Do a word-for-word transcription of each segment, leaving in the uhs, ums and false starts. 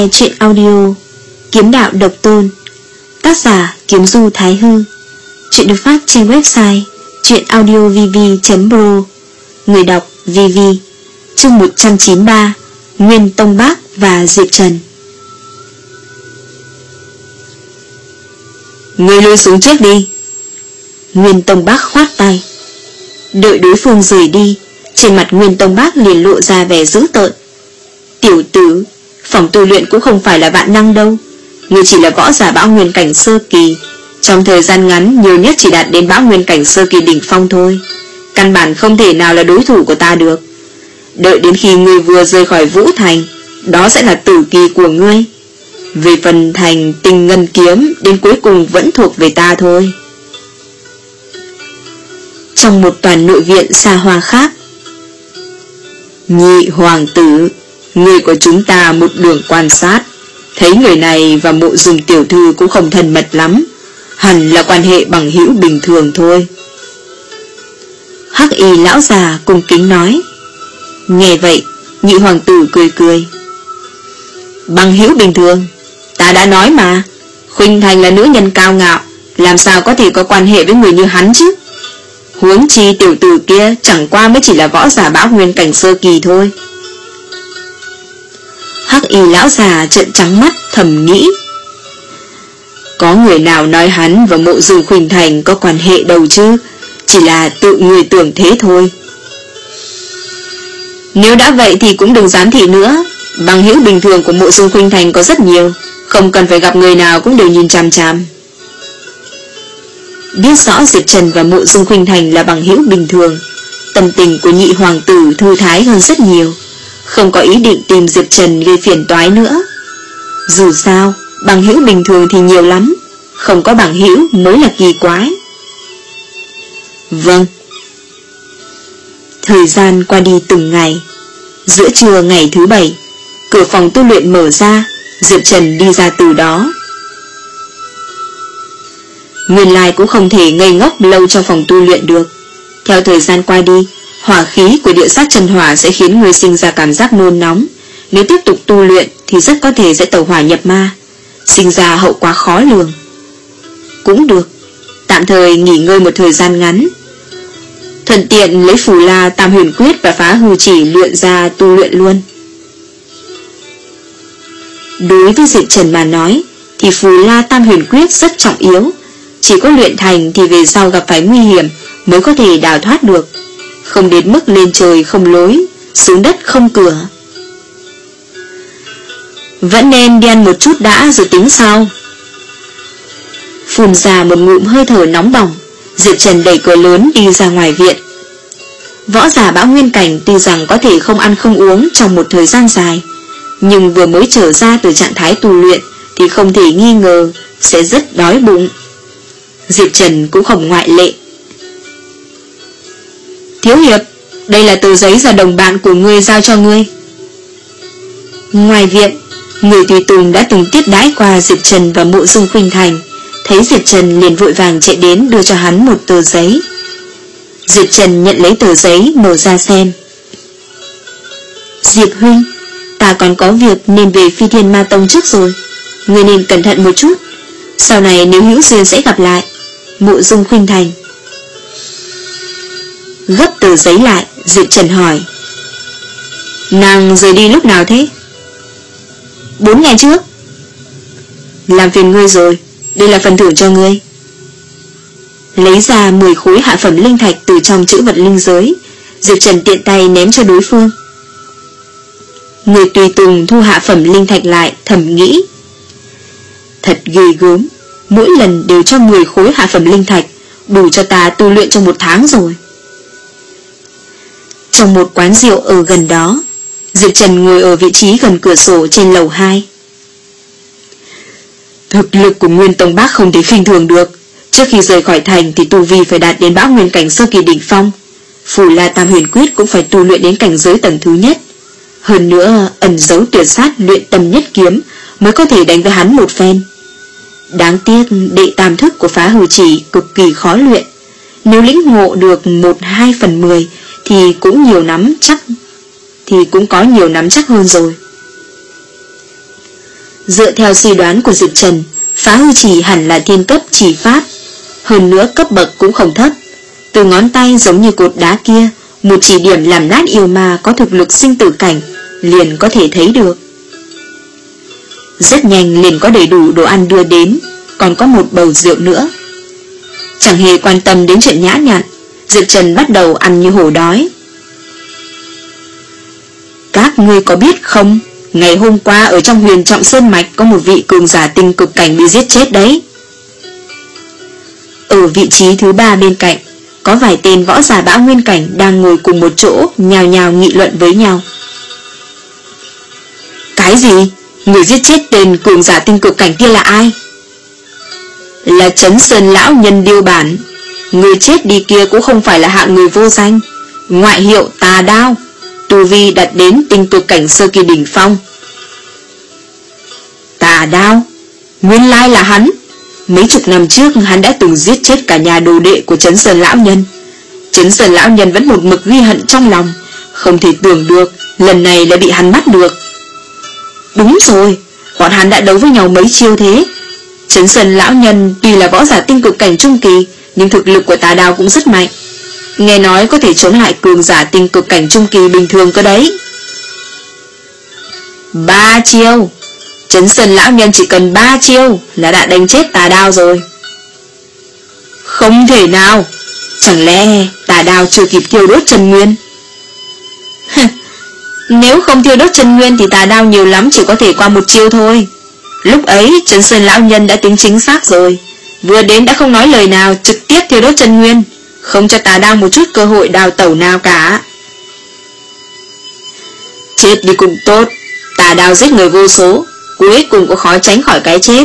nghe truyện audio Kiếm Đạo Độc Tôn, tác giả Kiếm Du Thái Hư. Truyện được phát trên website truyệnaudiovv chấm pro. Người đọc vê vê. Chương một trăm chín mươi ba, Nguyên Tông Bác và Diệp Trần. Ngươi lui xuống trước đi. Nguyên Tông Bác khoát tay. Đợi đối phương rời đi, trên mặt Nguyên Tông Bác liền lộ ra vẻ dữ tợn. Tiểu tử, phòng tu luyện cũng không phải là vạn năng đâu. Ngươi chỉ là võ giả bão nguyên cảnh sơ kỳ, trong thời gian ngắn nhiều nhất chỉ đạt đến bão nguyên cảnh sơ kỳ đỉnh phong thôi. Căn bản không thể nào là đối thủ của ta được. Đợi đến khi ngươi vừa rời khỏi Vũ Thành, đó sẽ là tử kỳ của ngươi. Về phần thành Tinh Ngân Kiếm, đến cuối cùng vẫn thuộc về ta thôi. Trong một toàn nội viện xa hoa khác. Nhị hoàng tử, ngươi của chúng ta một đường quan sát, thấy người này và Mộ Dung tiểu thư cũng không thân mật lắm, hẳn là quan hệ bằng hữu bình thường thôi. Hắc y lão già cung kính nói. Nghe vậy, nhị hoàng tử cười cười. Bằng hữu bình thường? Ta đã nói mà, Khuynh Thành là nữ nhân cao ngạo, làm sao có thể có quan hệ với người như hắn chứ? Huống chi tiểu tử kia chẳng qua mới chỉ là võ giả bão nguyên cảnh sơ kỳ thôi. Hắc y lão già trợn trắng mắt thầm nghĩ. Có người nào nói hắn và Mộ Dung Khuynh Thành có quan hệ đâu chứ, chỉ là tự người tưởng thế thôi. Nếu đã vậy thì cũng đừng giám thị nữa. Bằng hữu bình thường của Mộ Dung Khuynh Thành có rất nhiều, không cần phải gặp người nào cũng đều nhìn chằm chằm. Biết rõ Diệp Trần và Mộ Dung Khuynh Thành là bằng hữu bình thường, tâm tình của nhị hoàng tử thư thái hơn rất nhiều, không có ý định tìm Diệp Trần gây phiền toái nữa. Dù sao, bằng hữu bình thường thì nhiều lắm, không có bằng hữu mới là kỳ quái. Vâng. Thời gian qua đi từng ngày. Giữa trưa ngày thứ bảy, cửa phòng tu luyện mở ra, Diệp Trần đi ra từ đó. Nguyên lai cũng không thể ngây ngốc lâu trong phòng tu luyện được. Theo thời gian qua đi, hỏa khí của địa sát chân hỏa sẽ khiến người sinh ra cảm giác nôn nóng. Nếu tiếp tục tu luyện thì rất có thể sẽ tẩu hỏa nhập ma, sinh ra hậu quả khó lường. Cũng được, tạm thời nghỉ ngơi một thời gian ngắn, thuận tiện lấy Phù La Tam Huyền Quyết và Phá Hư Chỉ luyện ra tu luyện luôn. Đối với Diệp Trần mà nói thì Phù La Tam Huyền Quyết rất trọng yếu, chỉ có luyện thành thì về sau gặp phải nguy hiểm mới có thể đào thoát được, không đến mức lên trời không lối, xuống đất không cửa. Vẫn nên đi ăn một chút đã rồi tính sau. Phun ra một ngụm hơi thở nóng bỏng, Diệp Trần đẩy cửa lớn đi ra ngoài viện. Võ giả bão nguyên cảnh tuy rằng có thể không ăn không uống trong một thời gian dài, nhưng vừa mới trở ra từ trạng thái tu luyện thì không thể nghi ngờ sẽ rất đói bụng. Diệp Trần cũng không ngoại lệ. Thiếu hiệp, đây là tờ giấy do đồng bạn của ngươi giao cho ngươi. Ngoài viện, người tùy tùng đã từng tiếp đãi qua Diệp Trần và Mộ Dung Khuynh Thành, thấy Diệp Trần liền vội vàng chạy đến đưa cho hắn một tờ giấy. Diệp Trần nhận lấy tờ giấy mở ra xem. Diệp huynh, ta còn có việc nên về Phi Thiên Ma Tông trước rồi, ngươi nên cẩn thận một chút, sau này nếu hữu duyên sẽ gặp lại. Mộ Dung Khuynh Thành. Gấp tờ giấy lại, Diệp Trần hỏi. Nàng rời đi lúc nào thế? Bốn ngày trước. Làm phiền ngươi rồi, đây là phần thưởng cho ngươi. Lấy ra mười khối hạ phẩm linh thạch từ trong chữ vật linh giới, Diệp Trần tiện tay ném cho đối phương. Người tùy tùng thu hạ phẩm linh thạch lại, thầm nghĩ. Thật ghê gớm, mỗi lần đều cho mười khối hạ phẩm linh thạch, đủ cho ta tu luyện trong một tháng rồi. Trong một quán rượu ở gần đó, Diệp Trần ngồi ở vị trí gần cửa sổ trên lầu hai. Thực lực của Nguyên Tông Bác không thể khinh thường được. Trước khi rời khỏi thành thì tu vi phải đạt đến bão nguyên cảnh sơ kỳ đỉnh phong. Phù La Tam Huyền Quyết cũng phải tu luyện đến cảnh giới tầng thứ nhất. Hơn nữa ẩn giấu tuyệt sát luyện tâm nhất kiếm mới có thể đánh với hắn một phen. Đáng tiếc đệ tam thức của Phá Hư Chỉ cực kỳ khó luyện, nếu lĩnh ngộ được một hai phần mười thì cũng nhiều nắm chắc, thì cũng có nhiều nắm chắc hơn rồi. Dựa theo suy đoán của Diệp Trần, phá hư chỉ hẳn là thiên cấp chỉ pháp, hơn nữa cấp bậc cũng không thấp. Từ ngón tay giống như cột đá kia, một chỉ điểm làm nát yêu ma có thực lực sinh tử cảnh liền có thể thấy được. Rất nhanh liền có đầy đủ đồ ăn đưa đến, còn có một bầu rượu nữa. Chẳng hề quan tâm đến chuyện nhã nhặn, Diệp Trần bắt đầu ăn như hổ đói. Các ngươi có biết không, ngày hôm qua ở trong Huyền Trọng Sơn Mạch có một vị cường giả tinh cực cảnh bị giết chết đấy. Ở vị trí thứ ba bên cạnh, có vài tên võ giả bão nguyên cảnh đang ngồi cùng một chỗ, nhào nhào nghị luận với nhau. Cái gì? Người giết chết tên cường giả tinh cực cảnh kia là ai? Là Trấn Sơn lão nhân Điêu Bản. Người chết đi kia cũng không phải là hạng người vô danh, ngoại hiệu Tà Đao, tu vi đạt đến tinh cực cảnh sơ kỳ đỉnh phong. Tà Đao? Nguyên lai là hắn. Mấy chục năm trước hắn đã từng giết chết cả nhà đồ đệ của Trấn Sơn lão nhân. Trấn Sơn lão nhân vẫn một mực ghi hận trong lòng, không thể tưởng được lần này lại bị hắn bắt được. Đúng rồi, bọn hắn đã đấu với nhau mấy chiêu thế. Trấn Sơn lão nhân tuy là võ giả tinh cực cảnh trung kỳ, nhưng thực lực của Tà Đao cũng rất mạnh. Nghe nói có thể chống lại cường giả tinh cực cảnh trung kỳ bình thường cơ đấy. Ba chiêu. Trấn Sơn lão nhân chỉ cần ba chiêu là đã đánh chết Tà Đao rồi. Không thể nào. Chẳng lẽ Tà Đao chưa kịp thiêu đốt chân nguyên? Nếu không thiêu đốt chân nguyên thì Tà Đao nhiều lắm chỉ có thể qua một chiêu thôi. Lúc ấy Trấn Sơn lão nhân đã tính chính xác rồi, vừa đến đã không nói lời nào, trực tiếp thiêu đốt chân nguyên, không cho Tà Đao một chút cơ hội đào tẩu nào cả. Chết đi cũng tốt, Tà Đao giết người vô số, cuối cùng cũng khó tránh khỏi cái chết.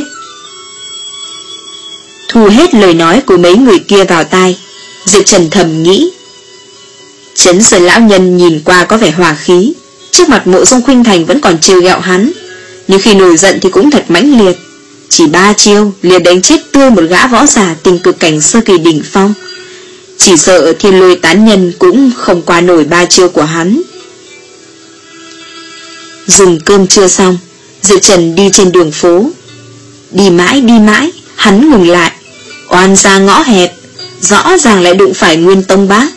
Thu hết lời nói của mấy người kia vào tai, Diệp Trần thầm nghĩ. Trấn Sơn lão nhân nhìn qua có vẻ hòa khí, trước mặt Mộ Dung Khuynh Thành vẫn còn trêu ghẹo hắn, nhưng khi nổi giận thì cũng thật mãnh liệt. Chỉ ba chiêu liền đánh chết tươi một gã võ giả tinh cực cảnh sơ kỳ đỉnh phong. Chỉ sợ Thiên Lôi tán nhân cũng không qua nổi ba chiêu của hắn. Dùng cơm trưa xong, Diệp Trần đi trên đường phố. Đi mãi đi mãi, hắn ngừng lại, oan ra ngõ hẹp, rõ ràng lại đụng phải Nguyên Tông Bác.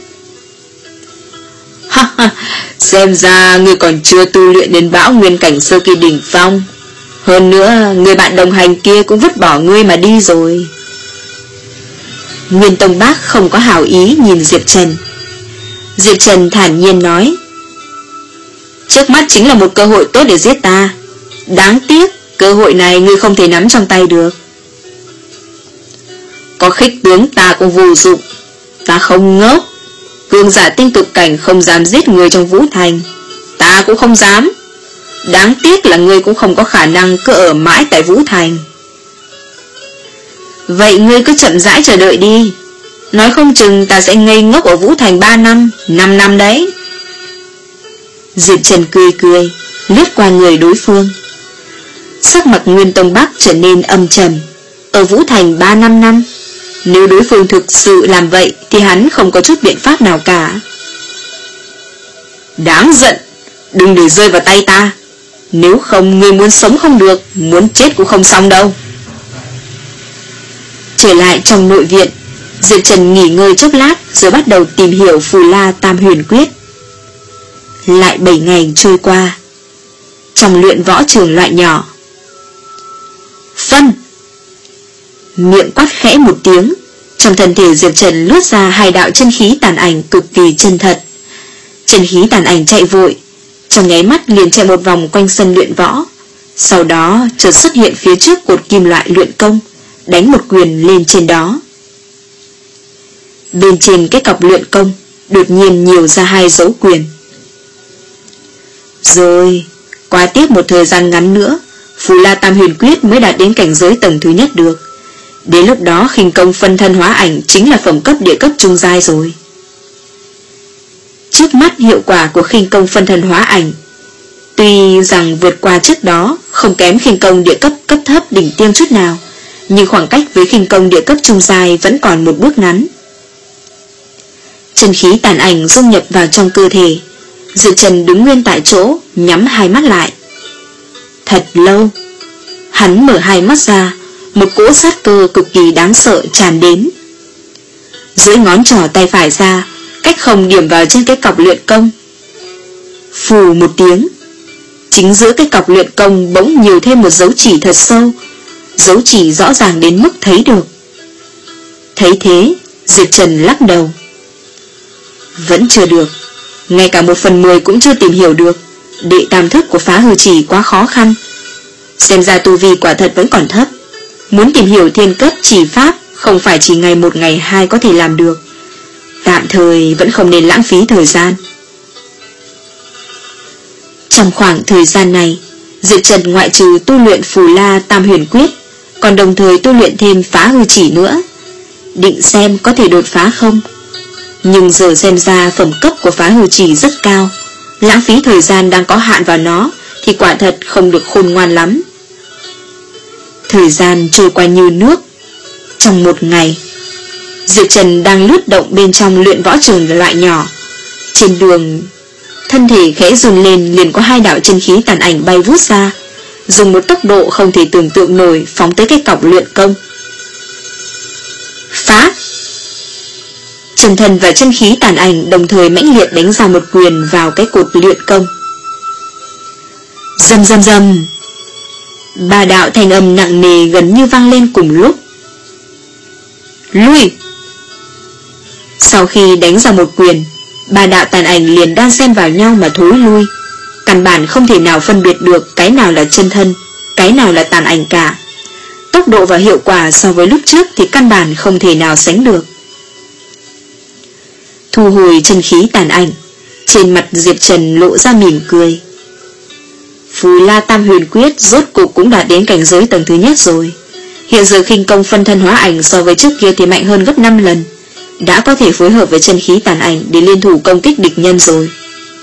Ha ha, xem ra ngươi còn chưa tu luyện đến bão nguyên cảnh sơ kỳ đỉnh phong. Hơn nữa, người bạn đồng hành kia cũng vứt bỏ ngươi mà đi rồi. Nguyên Tông Bác không có hảo ý nhìn Diệp Trần. Diệp Trần thản nhiên nói, trước mắt chính là một cơ hội tốt để giết ta. Đáng tiếc, cơ hội này ngươi không thể nắm trong tay được. Có khích tướng ta cũng vô dụng. Ta không ngốc. Cường giả tinh cực cảnh không dám giết người trong Vũ Thành, ta cũng không dám. Đáng tiếc là ngươi cũng không có khả năng cứ ở mãi tại Vũ Thành. Vậy ngươi cứ chậm rãi chờ đợi đi. Nói không chừng ta sẽ ngây ngốc ở Vũ Thành ba năm, năm năm đấy. Diệp Trần cười cười, lướt qua người đối phương. Sắc mặt Nguyên Tông Bắc trở nên âm trầm. Ở Vũ Thành ba năm năm, nếu đối phương thực sự làm vậy thì hắn không có chút biện pháp nào cả. Đáng giận, đừng để rơi vào tay ta. Nếu không ngươi muốn sống không được, muốn chết cũng không xong đâu. Trở lại trong nội viện, Diệp Trần nghỉ ngơi chốc lát rồi bắt đầu tìm hiểu Phù La Tam Huyền Quyết. Lại bảy ngày trôi qua. Trong luyện võ trường loại nhỏ, phân miệng quát khẽ một tiếng, trong thân thể Diệp Trần lướt ra hai đạo chân khí tàn ảnh cực kỳ chân thật. Chân khí tàn ảnh chạy vội, trong nháy mắt liền chạy một vòng quanh sân luyện võ, sau đó chợt xuất hiện phía trước cột kim loại luyện công, đánh một quyền lên trên đó. Bên trên cái cọc luyện công đột nhiên nhiều ra hai dấu quyền. Rồi qua tiếp một thời gian ngắn nữa, Phù La Tam Huyền Quyết mới đạt đến cảnh giới tầng thứ nhất được. Đến lúc đó khinh công phân thân hóa ảnh chính là phẩm cấp địa cấp trung giai rồi. Trước mắt hiệu quả của khinh công phân thân hóa ảnh tuy rằng vượt qua trước đó, không kém khinh công địa cấp cấp thấp đỉnh tiêm chút nào, nhưng khoảng cách với khinh công địa cấp trung giai vẫn còn một bước ngắn. Chân khí tàn ảnh dung nhập vào trong cơ thể, Diệp Trần đứng nguyên tại chỗ, nhắm hai mắt lại. Thật lâu, Hắn mở hai mắt ra, một cỗ sát cơ cực kỳ đáng sợ tràn đến. Dưới ngón trỏ tay phải ra, cách không điểm vào trên cái cọc luyện công. Phù một tiếng, chính giữa cái cọc luyện công bỗng nhiều thêm một dấu chỉ thật sâu, dấu chỉ rõ ràng đến mức thấy được. Thấy thế, Diệp Trần lắc đầu. Vẫn chưa được, ngay cả một phần mười cũng chưa tìm hiểu được. Đệ tam thức của phá hư chỉ quá khó khăn. Xem ra tu vi quả thật vẫn còn thấp. Muốn tìm hiểu thiên cấp chỉ pháp không phải chỉ ngày một ngày hai có thể làm được. Tạm thời vẫn không nên lãng phí thời gian. Trong khoảng thời gian này, Diệp Trần ngoại trừ tu luyện Phù La Tam Huyền Quyết, còn đồng thời tu luyện thêm phá hư chỉ nữa, định xem có thể đột phá không. Nhưng giờ xem ra phẩm cấp của phá hư chỉ rất cao, lãng phí thời gian đang có hạn vào nó thì quả thật không được khôn ngoan lắm. Thời gian trôi qua như nước. Trong một ngày, Diệp Trần đang lướt động bên trong luyện võ trường loại nhỏ. Trên đường, thân thể khẽ run lên, liền có hai đạo chân khí tàn ảnh bay vút ra, dùng một tốc độ không thể tưởng tượng nổi phóng tới cái cọc luyện công. Phá! Chân thần và chân khí tàn ảnh đồng thời mãnh liệt đánh ra một quyền vào cái cột luyện công. Rầm rầm rầm, ba đạo thanh âm nặng nề gần như vang lên cùng lúc. Lui! Sau khi đánh ra một quyền, ba đạo tàn ảnh liền đan xen vào nhau mà thối lui. Căn bản không thể nào phân biệt được cái nào là chân thân, cái nào là tàn ảnh cả. Tốc độ và hiệu quả so với lúc trước thì căn bản không thể nào sánh được. Thu hồi chân khí tàn ảnh, trên mặt Diệp Trần lộ ra mỉm cười. Phù La Tam Huyền Quyết rốt cục cũng đạt đến cảnh giới tầng thứ nhất rồi. Hiện giờ khinh công phân thân hóa ảnh so với trước kia thì mạnh hơn gấp năm lần, đã có thể phối hợp với chân khí tàn ảnh để liên thủ công kích địch nhân rồi.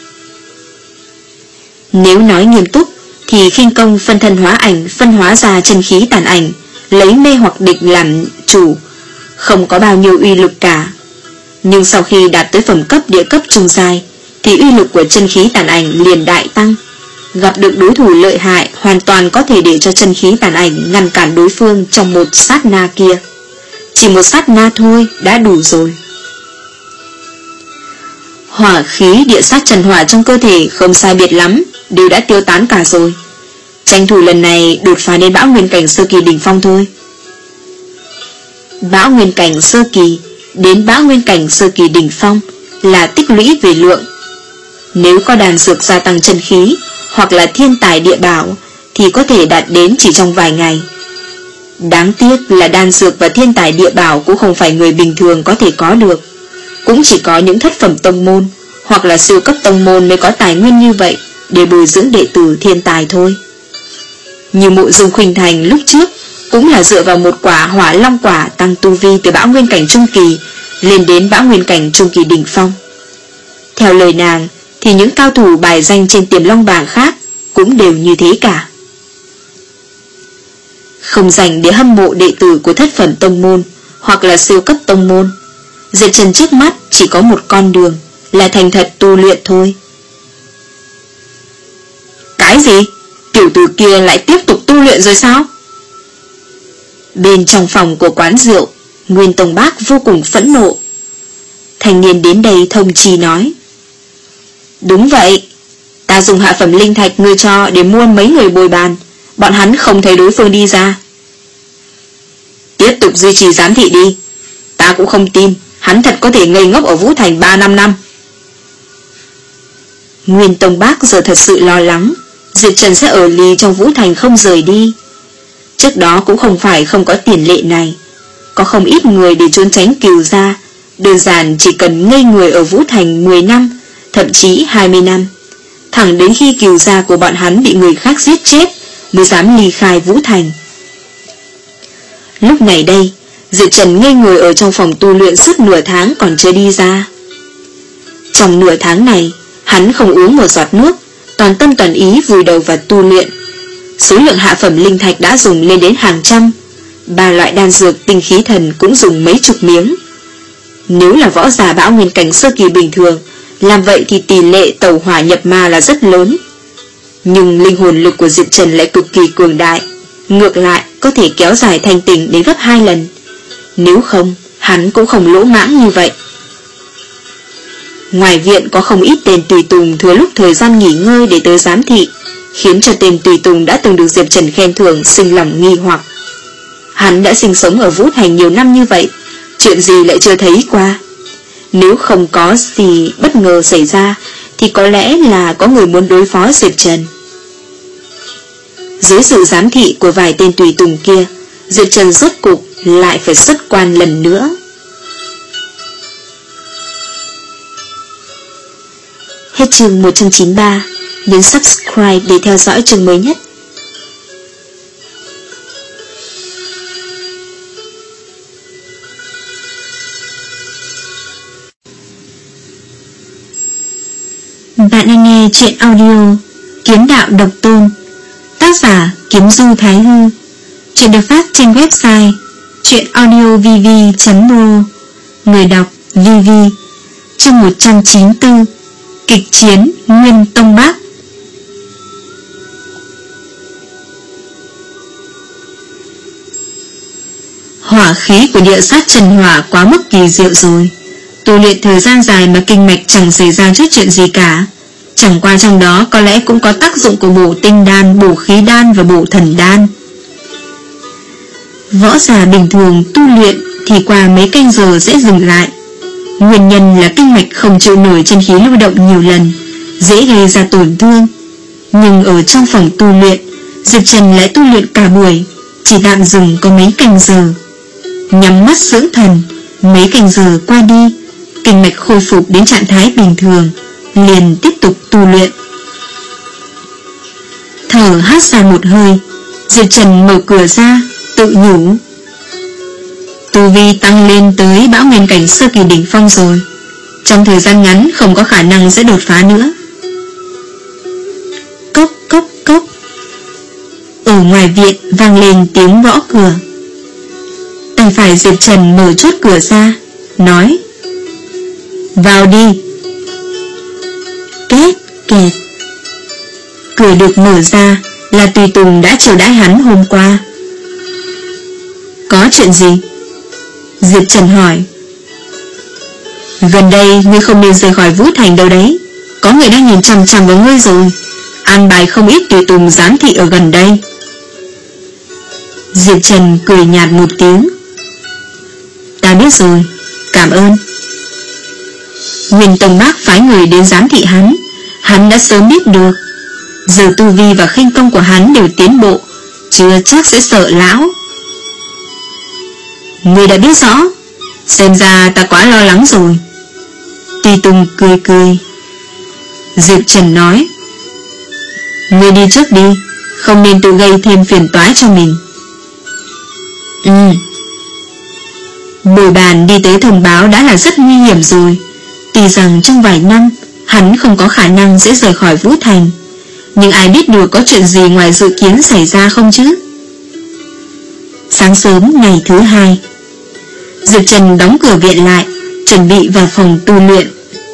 Nếu nói nghiêm túc thì khinh công phân thân hóa ảnh phân hóa ra chân khí tàn ảnh, lấy mê hoặc địch làm chủ, không có bao nhiêu uy lực cả. Nhưng sau khi đạt tới phẩm cấp địa cấp trung giai thì uy lực của chân khí tàn ảnh liền đại tăng. Gặp được đối thủ lợi hại, hoàn toàn có thể để cho chân khí tàn ảnh ngăn cản đối phương trong một sát na kia. Chỉ một sát na thôi đã đủ rồi. Hỏa khí địa sát trần hỏa trong cơ thể không sai biệt lắm, đều đã tiêu tán cả rồi. Tranh thủ lần này đột phá đến bão nguyên cảnh sơ kỳ đỉnh phong thôi. Bão nguyên cảnh sơ kỳ đến bão nguyên cảnh sơ kỳ đỉnh phong là tích lũy về lượng. Nếu có đan dược gia tăng chân khí hoặc là thiên tài địa bảo thì có thể đạt đến chỉ trong vài ngày. Đáng tiếc là đan dược và thiên tài địa bảo cũng không phải người bình thường có thể có được. Cũng chỉ có những thất phẩm tông môn hoặc là siêu cấp tông môn mới có tài nguyên như vậy để bồi dưỡng đệ tử thiên tài thôi. Như Mộ Dung Khuynh Thành lúc trước cũng là dựa vào một quả hỏa long quả tăng tu vi từ bão nguyên cảnh trung kỳ lên đến bão nguyên cảnh trung kỳ đỉnh phong. Theo lời nàng thì những cao thủ bài danh trên Tiềm Long bảng khác cũng đều như thế cả. Không dành để hâm mộ đệ tử của thất phẩm tông môn hoặc là siêu cấp tông môn, Diệp Trần trước mắt chỉ có một con đường là thành thật tu luyện thôi. Cái gì? Tiểu tử kia lại tiếp tục tu luyện rồi sao? Bên trong phòng của quán rượu, Nguyên Tông Bác vô cùng phẫn nộ. Thanh niên đến đây thông chi nói: Đúng vậy, ta dùng hạ phẩm linh thạch ngươi cho để mua mấy người bồi bàn, bọn hắn không thấy đối phương đi ra. Tiếp tục duy trì giám thị đi, ta cũng không tin hắn thật có thể ngây ngốc ở Vũ Thành ba năm năm. Nguyên Tông Bác giờ thật sự lo lắng Diệp Trần sẽ ở lì trong Vũ Thành không rời đi. Trước đó cũng không phải không có tiền lệ này, có không ít người để trốn tránh Cừu gia, đơn giản chỉ cần ngây người ở Vũ Thành mười năm, thậm chí hai mươi năm, thẳng đến khi Cừu gia của bọn hắn bị người khác giết chết mới dám ly khai Vũ Thành. Lúc này đây, Diệp Trần ngây người ở trong phòng tu luyện suốt nửa tháng còn chưa đi ra. Trong nửa tháng này, hắn không uống một giọt nước, toàn tâm toàn ý vùi đầu vào tu luyện. Số lượng hạ phẩm linh thạch đã dùng lên đến hàng trăm, ba loại đan dược tinh khí thần cũng dùng mấy chục miếng. Nếu là võ giả bão nguyên cảnh sơ kỳ bình thường, làm vậy thì tỷ lệ tẩu hỏa nhập ma là rất lớn. Nhưng linh hồn lực của Diệp Trần lại cực kỳ cường đại, ngược lại có thể kéo dài thành tình đến gấp hai lần. Nếu không, hắn cũng không lỗ mãng như vậy. Ngoài viện có không ít tên tùy tùng thừa lúc thời gian nghỉ ngơi để tới giám thị, khiến cho tên tùy tùng đã từng được Diệp Trần khen thưởng sinh lòng nghi hoặc. Hắn đã sinh sống ở Vũ Thành nhiều năm như vậy, chuyện gì lại chưa thấy qua. Nếu không có gì bất ngờ xảy ra thì có lẽ là có người muốn đối phó Diệp Trần. Dưới sự giám thị của vài tên tùy tùng kia, Diệp Trần rốt cục lại phải xuất quan lần nữa. Hết chương một trăm chín mươi ba. Nhấn subscribe để theo dõi chương mới nhất. Bạn đang nghe truyện audio Kiếm Đạo Độc Tôn, tác giả Kiếm Du Thái Hư. Truyện được phát trên website truyệnaudiovv chấm ro. Người đọc vê vê. Chương một trăm chín mươi tư. Kịch chiến Nguyên Tông Bắc. Hỏa khí của địa sát Trần Hỏa quá mức kỳ diệu rồi. Tu luyện thời gian dài mà kinh mạch chẳng xảy ra chút chuyện gì cả. Chẳng qua trong đó có lẽ cũng có tác dụng của bổ tinh đan, bổ khí đan và bổ thần đan. Võ giả bình thường tu luyện thì qua mấy canh giờ sẽ dừng lại. Nguyên nhân là kinh mạch không chịu nổi chân khí lưu động nhiều lần, dễ gây ra tổn thương. Nhưng ở trong phòng tu luyện, Diệp Trần lại tu luyện cả buổi, chỉ tạm dừng có mấy canh giờ. Nhắm mắt dưỡng thần, mấy canh giờ qua đi, kinh mạch khôi phục đến trạng thái bình thường, liền tiếp tục tu luyện. Thở hắt ra một hơi, Diệp Trần mở cửa ra, tự nhủ: tu vi tăng lên tới bão nguyên cảnh sơ kỳ đỉnh phong rồi, trong thời gian ngắn không có khả năng sẽ đột phá nữa. Cốc cốc cốc. Ở ngoài viện vang lên tiếng gõ cửa. Tay phải Diệp Trần mở chốt cửa ra, nói: vào đi. Két kẹt. Cửa được mở ra là tùy tùng đã chiều đãi hắn hôm qua. Có chuyện gì? Diệp Trần hỏi. Gần đây ngươi không nên rời khỏi Vũ Thành đâu đấy. Có người đang nhìn chằm chằm vào ngươi rồi, an bài không ít tùy tùng giám thị ở gần đây. Diệp Trần cười nhạt một tiếng. Ta biết rồi, cảm ơn. Nguyên Tông Bác phái người đến giám thị hắn, hắn đã sớm biết được. Giờ tu vi và khinh công của hắn đều tiến bộ, chưa chắc sẽ sợ lão. Ngươi đã biết rõ, xem ra ta quá lo lắng rồi. Tùy Tùng cười cười. Diệp Trần nói: ngươi đi trước đi, không nên tự gây thêm phiền toái cho mình. Ừ. Bồi bàn đi tới thông báo đã là rất nguy hiểm rồi. Tuy rằng trong vài năm hắn không có khả năng sẽ rời khỏi Vũ Thành, nhưng ai biết được có chuyện gì ngoài dự kiến xảy ra không chứ. Sáng sớm ngày thứ hai, Diệp Trần đóng cửa viện lại, chuẩn bị vào phòng tu luyện.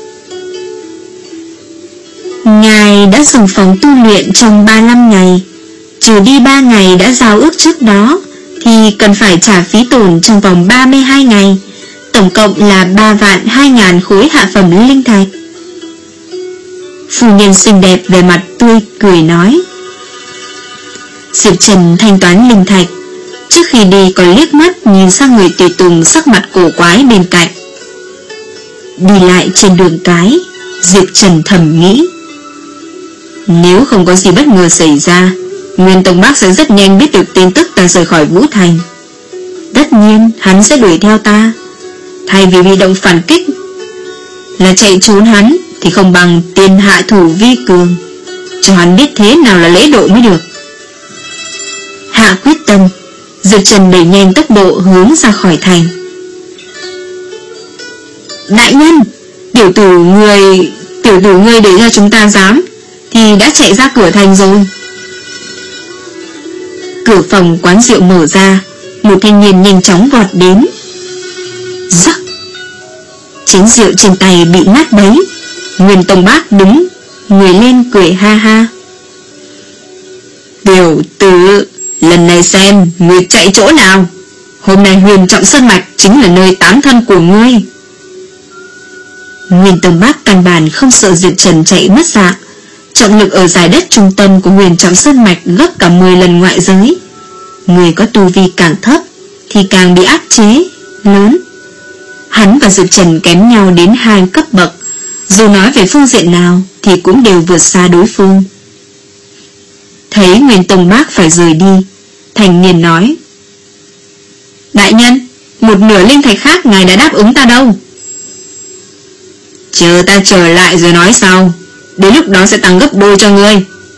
Ngài đã dùng phòng tu luyện trong ba mươi lăm ngày, trừ đi ba ngày đã giao ước trước đó, thì cần phải trả phí tổn trong vòng ba mươi hai ngày, tổng cộng là ba vạn hai ngàn khối hạ phẩm linh thạch. Phu nhân xinh đẹp về mặt tươi cười nói. Diệp Trần thanh toán linh thạch, trước khi đi còn liếc mắt nhìn sang người tùy tùng sắc mặt cổ quái bên cạnh. Đi lại trên đường cái, Diệp Trần thầm nghĩ, nếu không có gì bất ngờ xảy ra, Nguyên Tông Bác sẽ rất nhanh biết được tin tức ta rời khỏi Vũ Thành. Tất nhiên hắn sẽ đuổi theo ta. Thay vì bị động phản kích là chạy trốn hắn, thì không bằng tiền hạ thủ vi cường, cho hắn biết thế nào là lễ độ mới được. Hạ quyết tâm, Diệp Trần đẩy nhanh tốc độ hướng ra khỏi thành. Đại nhân, tiểu tử người Tiểu tử ngươi để cho chúng ta dám thì đã chạy ra cửa thành rồi. Cửa phòng quán rượu mở ra, một thanh niên nhanh chóng vọt đến. Rắc. Chén rượu trên tay bị nát bấy. Nguyên Tông Bác đứng người lên cười ha ha. Tiểu tử, lần này xem ngươi chạy chỗ nào. Hôm nay Huyền Trọng Sơn Mạch chính là nơi tán thân của ngươi. Nguyên Tông Bác căn bản không sợ Diệp Trần chạy mất dạng. Trọng lực ở giải đất trung tâm của Huyền Trọng Sơn Mạch gấp cả mười lần ngoại giới. Người có tu vi càng thấp thì càng bị áp chế lớn. Hắn và Diệp Trần kém nhau đến hai cấp bậc, dù nói về phương diện nào thì cũng đều vượt xa đối phương. Thấy Nguyên Tông Bác phải rời đi, Thành Niên nói: Đại nhân, một nửa linh thạch khác ngài đã đáp ứng ta đâu? Chờ ta trở lại rồi nói sau, đến lúc đó sẽ tăng gấp đôi cho ngươi.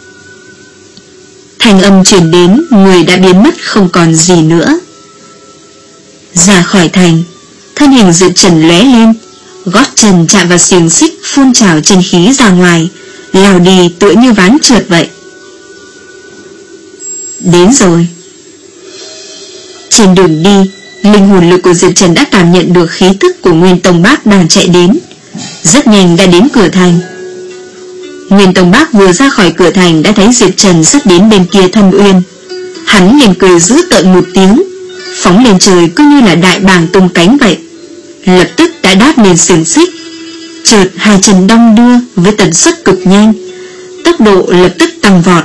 Thanh âm truyền đến, người đã biến mất không còn gì nữa. Ra khỏi thành, thân hình Diệp Trần lóe lên, gót chân chạm vào xiềng xích phun trào chân khí ra ngoài, lao đi tựa như ván trượt vậy. Đến rồi. Trên đường đi, linh hồn lực của Diệp Trần đã cảm nhận được khí tức của Nguyên Tông Bác đang chạy đến, rất nhanh đã đến cửa thành. Nguyên Tông Bác vừa ra khỏi cửa thành đã thấy Diệp Trần sắp đến bên kia thâm uyên. Hắn liền cười dữ tợn một tiếng, phóng lên trời cứ như là đại bàng tung cánh vậy, lập tức đã đáp lên xiềng xích. Chợt hai chân đong đưa với tần suất cực nhanh, tốc độ lập tức tăng vọt.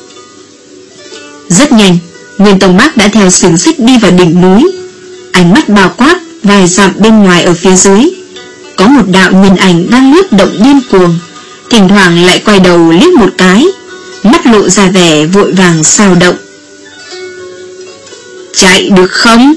Rất nhanh, Nguyên Tông Bác đã theo xiềng xích đi vào đỉnh núi. Ánh mắt bao quát vài dặm bên ngoài ở phía dưới, có một đạo nhân ảnh đang lướt động điên cuồng, thỉnh thoảng lại quay đầu liếc một cái, mắt lộ ra vẻ vội vàng sao động. Chạy được không?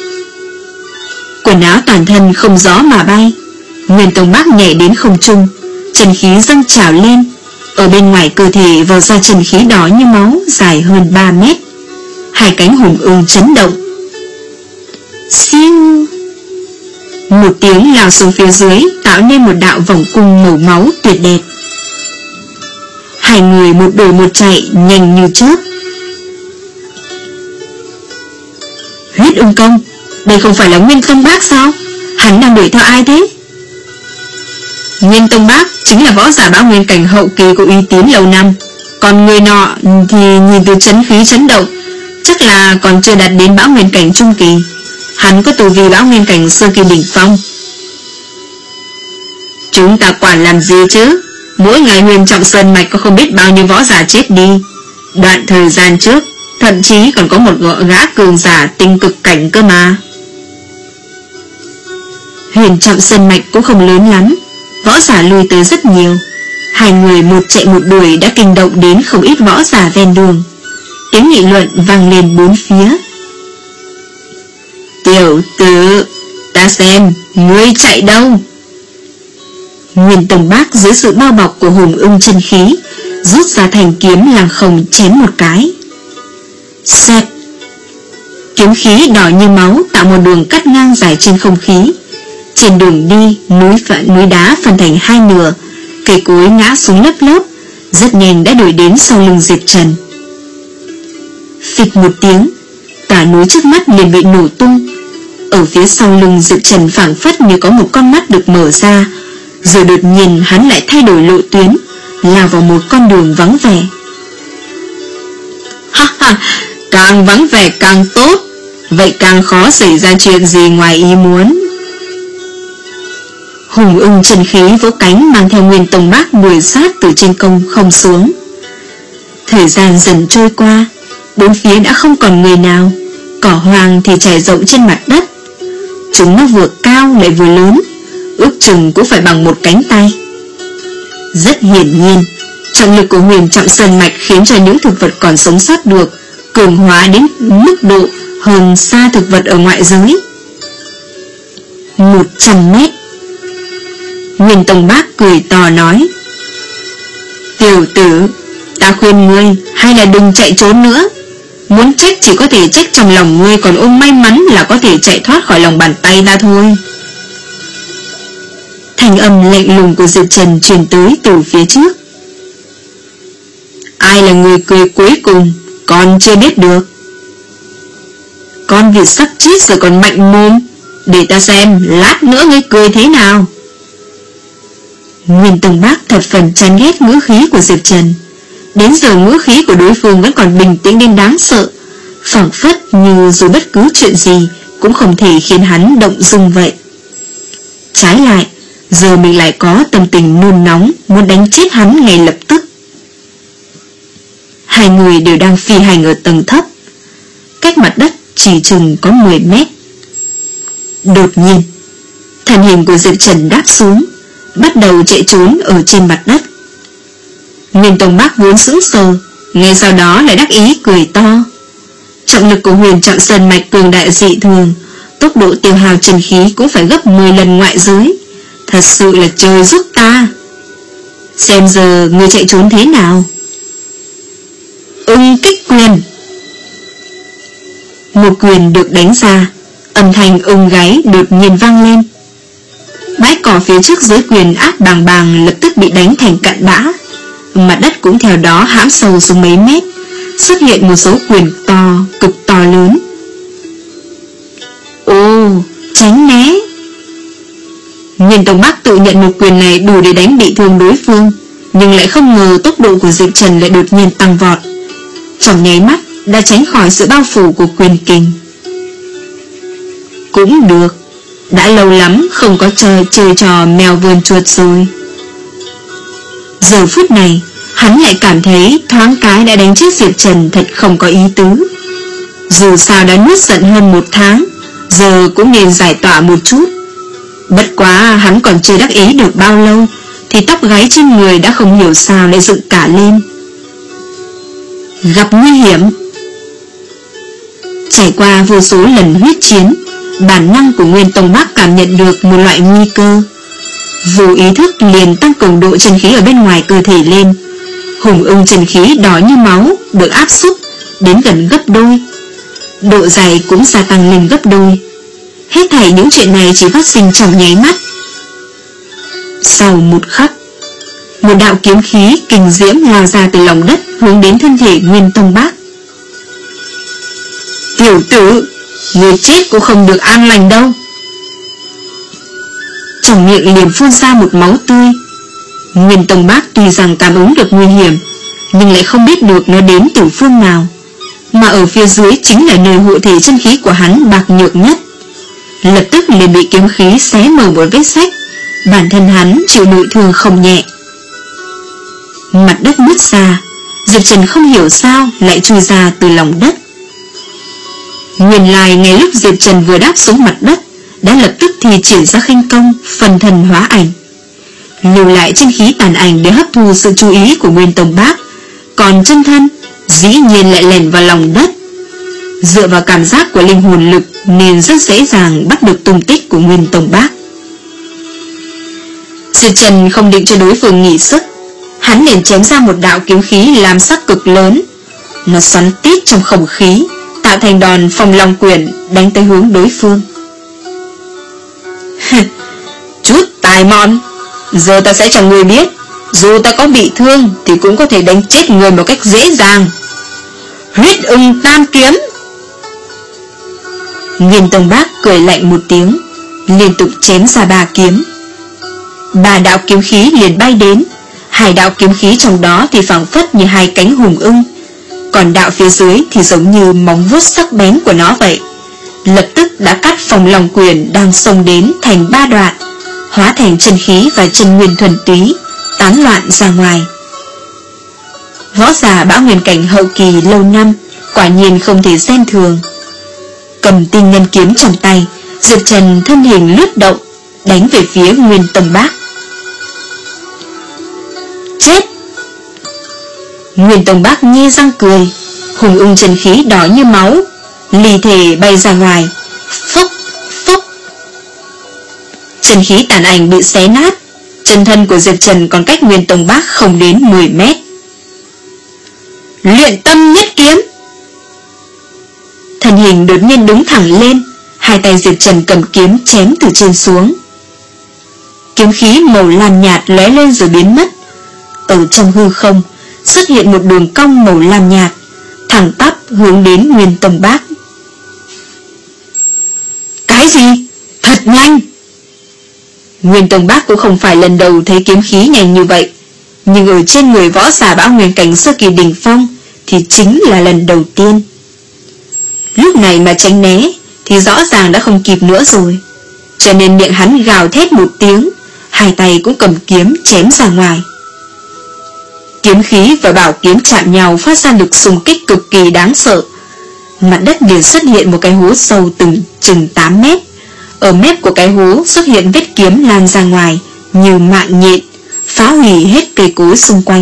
Quần áo toàn thân không gió mà bay. Nguyên Tông Bác nhảy đến không trung, chân khí dâng trào lên. Ở bên ngoài cơ thể vò ra chân khí đỏ như máu, dài hơn ba mét. Hai cánh hùng ưng chấn động. Siêu! Một tiếng lao xuống phía dưới, tạo nên một đạo vòng cung màu máu tuyệt đẹp. Hai người một đuổi một chạy, nhanh như chớp. Huyết ưng công, đây không phải là Nguyên Tông Bác sao? Hắn đang đuổi theo ai thế? Nguyên Tông Bác chính là võ giả Bão Nguyên cảnh hậu kỳ có uy tín lâu năm. Còn người nọ thì nhìn từ chấn khí chấn động, chắc là còn chưa đạt đến Bão Nguyên cảnh trung kỳ. Hắn có tu vi Bão Nguyên cảnh sơ kỳ đỉnh phong. Chúng ta quản làm gì chứ? Mỗi ngày Huyền Trọng Sơn Mạch có không biết bao nhiêu võ giả chết đi. Đoạn thời gian trước thậm chí còn có một gã cường giả tinh cực cảnh cơ mà. Huyền Trọng Sơn Mạch cũng không lớn lắm, võ giả lui tới rất nhiều. Hai người một chạy một đuổi đã kinh động đến không ít võ giả ven đường. Tiếng nghị luận vang lên bốn phía. Tiểu tử, ta xem ngươi chạy đâu? Nguyên Tông Bác dưới sự bao bọc của hùng ưng chân khí rút ra thành kiếm lăng không chém một cái. Xẹt! Kiếm khí đỏ như máu tạo một đường cắt ngang dài trên không khí. Trên đường đi, núi phận núi đá phân thành hai nửa, cây cối ngã xuống lớp lớp, rất nhanh đã đuổi đến sau lưng Diệp Trần. Phịch một tiếng, cả núi trước mắt liền bị nổ tung. Ở phía sau lưng Diệp Trần phảng phất như có một con mắt được mở ra, rồi đột nhiên hắn lại thay đổi lộ tuyến, lao vào một con đường vắng vẻ. Ha ha, càng vắng vẻ càng tốt, vậy càng khó xảy ra chuyện gì ngoài ý muốn. Hùng ưng chân khí vỗ cánh mang theo Nguyên Tông Bác đuổi sát từ trên công không xuống. Thời gian dần trôi qua, bốn phía đã không còn người nào, cỏ hoang thì trải rộng trên mặt đất. Chúng nó vừa cao lại vừa lớn, ước chừng cũng phải bằng một cánh tay. Rất hiển nhiên, trọng lực của Huyền Trọng Sơn Mạch khiến cho những thực vật còn sống sót được cường hóa đến mức độ hơn xa thực vật ở ngoại giới. Một trăm mét. Nguyên Tông Bác cười to nói: Tiểu tử, ta khuyên ngươi hay là đừng chạy trốn nữa. Muốn trách chỉ có thể trách trong lòng ngươi, còn ôm may mắn là có thể chạy thoát khỏi lòng bàn tay ta thôi. Thanh âm lạnh lùng của Diệp Trần truyền tới từ phía trước. Ai là người cười cuối cùng còn chưa biết được. Con vịt sắc chít rồi còn mạnh mồm, để ta xem lát nữa ngươi cười thế nào. Nguyên Tông Bác thập phần chán ghét ngữ khí của Diệp Trần. Đến giờ ngữ khí của đối phương vẫn còn bình tĩnh đến đáng sợ, phảng phất như dù bất cứ chuyện gì cũng không thể khiến hắn động dung vậy. Trái lại, giờ mình lại có tâm tình nôn nóng muốn đánh chết hắn ngay lập tức. Hai người đều đang phi hành ở tầng thấp, cách mặt đất chỉ chừng có mười mét. Đột nhiên, thân hình của Diệp Trần đáp xuống, bắt đầu chạy trốn ở trên mặt đất. Nguyên Tông Bác vốn sững sờ, ngay sau đó lại đắc ý cười to. Trọng lực của Huyền Trọng Sơn mạch cường đại dị thường, tốc độ tiêu hao chân khí cũng phải gấp mười lần ngoại giới. Thật sự là trời giúp ta. Xem giờ người chạy trốn thế nào? Ưng kích quyền. Một quyền được đánh ra, âm thanh ưng gáy đột nhiên vang lên. Bãi cỏ phía trước dưới quyền áp bàng bàng lập tức bị đánh thành cặn bã. Mặt đất cũng theo đó hãm sâu xuống mấy mét, xuất hiện một số quyền to, cực to lớn. Ồ, tránh né. Nguyên Tông Bác tự nhận một quyền này đủ để đánh bị thương đối phương, nhưng lại không ngờ tốc độ của Diệp Trần lại đột nhiên tăng vọt. Trong nháy mắt đã tránh khỏi sự bao phủ của quyền kình. Cũng được, đã lâu lắm không có chơi chơi trò mèo vườn chuột rồi. Giờ phút này, hắn lại cảm thấy thoáng cái đã đánh chết Diệp Trần thật không có ý tứ. Dù sao đã nuốt giận hơn một tháng, giờ cũng nên giải tỏa một chút. Bất quá hắn còn chưa đắc ý được bao lâu, thì tóc gáy trên người đã không hiểu sao lại dựng cả lên. Gặp nguy hiểm. Trải qua vô số lần huyết chiến, bản năng của Nguyên Tông Bác cảm nhận được một loại nguy cơ. Vô ý thức liền tăng cường độ chân khí ở bên ngoài cơ thể lên. Hùng ưng chân khí đỏ như máu được áp xúc đến gần gấp đôi, độ dày cũng gia tăng lên gấp đôi. Hết thảy những chuyện này chỉ phát sinh trong nháy mắt. Sau một khắc, một đạo kiếm khí kinh diễm lao ra từ lòng đất hướng đến thân thể Nguyên Tông Bác. Tiểu tử, người chết cũng không được an lành đâu. Trong miệng liền phun ra một máu tươi. Nguyên Tông Bác tuy rằng cảm ứng được nguy hiểm, nhưng lại không biết được nó đến từ phương nào, mà ở phía dưới chính là nơi hộ thể chân khí của hắn bạc nhược nhất. Lập tức liền bị kiếm khí xé mở một vết rách, bản thân hắn chịu nội thương không nhẹ. Mặt đất nứt ra, Diệp Trần không hiểu sao lại chui ra từ lòng đất. Nguyên lai ngay lúc Diệp Trần vừa đáp xuống mặt đất, đã lập tức thì triển ra khinh công phần thần hóa ảnh, lưu lại chân khí tàn ảnh để hấp thu sự chú ý của Nguyên Tông Bác. Còn chân thân dĩ nhiên lại lẻn vào lòng đất. Dựa vào cảm giác của linh hồn lực nên rất dễ dàng bắt được tung tích của Nguyên Tông Bác. Diệp Trần không định cho đối phương nghỉ sức, hắn liền chém ra một đạo kiếm khí làm sắc cực lớn. Nó xoắn tít trong không khí, tạo thành đòn phong long quyền đánh tới hướng đối phương. Chút tài mọn, giờ ta sẽ cho người biết, dù ta có bị thương thì cũng có thể đánh chết người một cách dễ dàng. Huyết ưng tam kiếm. Nguyên Tông Bác cười lạnh một tiếng, liên tục chém ra ba kiếm. Ba đạo kiếm khí liền bay đến, hai đạo kiếm khí trong đó thì phảng phất như hai cánh hùng ưng, còn đạo phía dưới thì giống như móng vuốt sắc bén của nó vậy. Lập tức đã cắt phong long quyền đang xông đến thành ba đoạn, hóa thành chân khí và chân nguyên thuần túy, tán loạn ra ngoài. Võ giả Bão Nguyên cảnh hậu kỳ lâu năm quả nhiên không thể xem thường. Cầm tinh ngân kiếm trong tay, Diệp Trần thân hình lướt động, đánh về phía Nguyên Tông Bác. Chết! Nguyên Tông Bác nhe răng cười, hùng ưng chân khí đỏ như máu, ly thể bay ra ngoài. Phốc, phốc. Chân khí tàn ảnh bị xé nát, chân thân của Diệp Trần còn cách Nguyên Tông Bác không đến mười mét. Luyện tâm nhất kiếm. Thân hình đột nhiên đứng thẳng lên, hai tay Diệp Trần cầm kiếm chém từ trên xuống. Kiếm khí màu lam nhạt lóe lên rồi biến mất. Ở trong hư không xuất hiện một đường cong màu lam nhạt, thẳng tắp hướng đến Nguyên Tông Bác. Cái gì? Thật nhanh! Nguyên Tông Bác cũng không phải lần đầu thấy kiếm khí nhanh như vậy, nhưng ở trên người võ giả Bão Nguyên cảnh sơ kỳ đỉnh phong thì chính là lần đầu tiên. này mà tránh né thì rõ ràng đã không kịp nữa rồi. Cho nên miệng hắn gào thét một tiếng, hai tay cũng cầm kiếm chém ra ngoài. Kiếm khí và bảo kiếm chạm nhau phát ra lực xung kích cực kỳ đáng sợ. Mặt đất liền xuất hiện một cái hố sâu từng chừng tám mét. Ở mép của cái hố xuất hiện vết kiếm lan ra ngoài như mạng nhện, phá hủy hết cây cối xung quanh.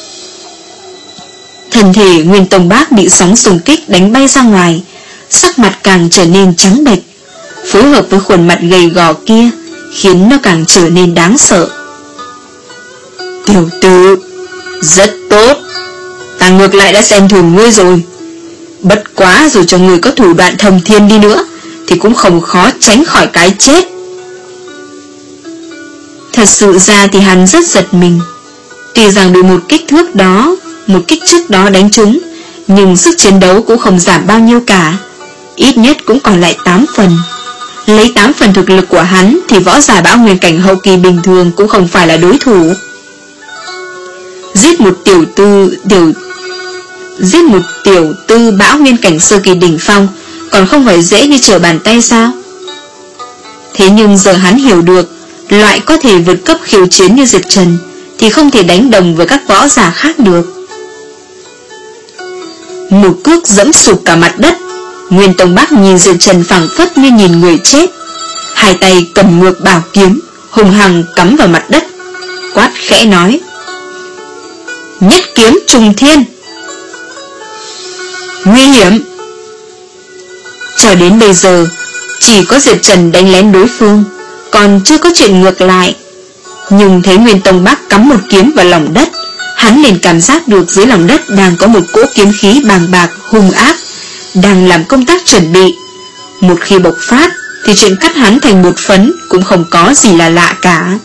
Thân thể Nguyên Tông Bác bị sóng xung kích đánh bay ra ngoài, sắc mặt càng trở nên trắng bệch, phối hợp với khuôn mặt gầy gò kia khiến nó càng trở nên đáng sợ. Tiểu tử, rất tốt, ta ngược lại đã xem thường ngươi rồi. Bất quá dù cho ngươi có thủ đoạn thông thiên đi nữa thì cũng không khó tránh khỏi cái chết. Thật sự ra thì hắn rất giật mình. Tuy rằng bị một kích thước đó, một kích trước đó đánh trúng, nhưng sức chiến đấu cũng không giảm bao nhiêu cả, ít nhất cũng còn lại tám phần. Lấy tám phần thực lực của hắn thì võ giả bão nguyên cảnh hậu kỳ bình thường cũng không phải là đối thủ. Giết một tiểu tư tiểu Giết một tiểu tư bão nguyên cảnh sơ kỳ đỉnh phong còn không phải dễ như trở bàn tay sao? Thế nhưng giờ hắn hiểu được, loại có thể vượt cấp khiêu chiến như Diệp Trần thì không thể đánh đồng với các võ giả khác được. Một cước dẫm sụp cả mặt đất. Nguyên Tông Bác nhìn Diệp Trần phảng phất như nhìn người chết, hai tay cầm ngược bảo kiếm hùng hăng cắm vào mặt đất, quát khẽ nói: Nhất kiếm trùng thiên. Nguy hiểm. Cho đến bây giờ chỉ có Diệp Trần đánh lén đối phương, còn chưa có chuyện ngược lại. Nhưng thấy Nguyên Tông Bác cắm một kiếm vào lòng đất, hắn liền cảm giác được dưới lòng đất đang có một cỗ kiếm khí bàng bạc hung ác đang làm công tác chuẩn bị. Một khi bộc phát thì chuyện cắt hắn thành một phấn cũng không có gì là lạ cả.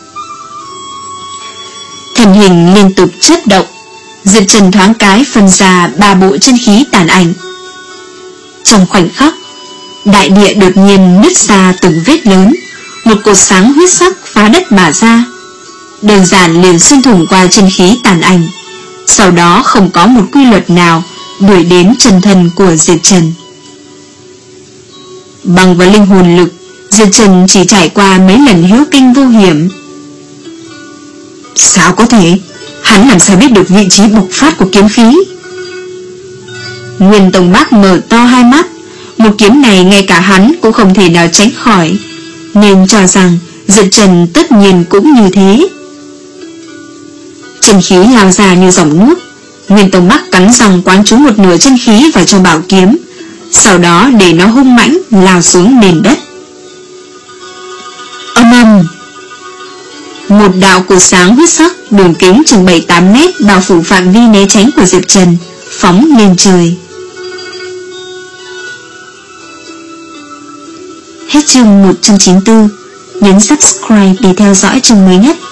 Thân hình liên tục chớp động, Diệp Trần thoáng cái phân ra ba bộ chân khí tàn ảnh. Trong khoảnh khắc, đại địa đột nhiên nứt ra từng vết lớn, một cột sáng huyết sắc phá đất mà ra, đơn giản liền xuyên thủng qua chân khí tàn ảnh, sau đó không có một quy luật nào đuổi đến chân thân của Diệp Trần. Bằng vào linh hồn lực, Diệp Trần chỉ trải qua mấy lần hiếu kinh vô hiểm. Sao có thể? Hắn làm sao biết được vị trí bộc phát của kiếm khí? Nguyên Tông Bác mở to hai mắt, một kiếm này ngay cả hắn cũng không thể nào tránh khỏi, nên cho rằng Diệp Trần tất nhiên cũng như thế. Chân khí lao ra như dòng nước. Nguyên Tông Bác cắn răng quán trú một nửa chân khí vào trong bảo kiếm, sau đó để nó hung mãnh lao xuống nền đất. Âm ầm, một đạo cột sáng huyết sắc đường kính chừng bảy tám mét bao phủ phạm vi né tránh của Diệp Trần, phóng lên trời. Hết chương một trăm chín mươi tư. Nhấn subscribe để theo dõi chương mới nhất.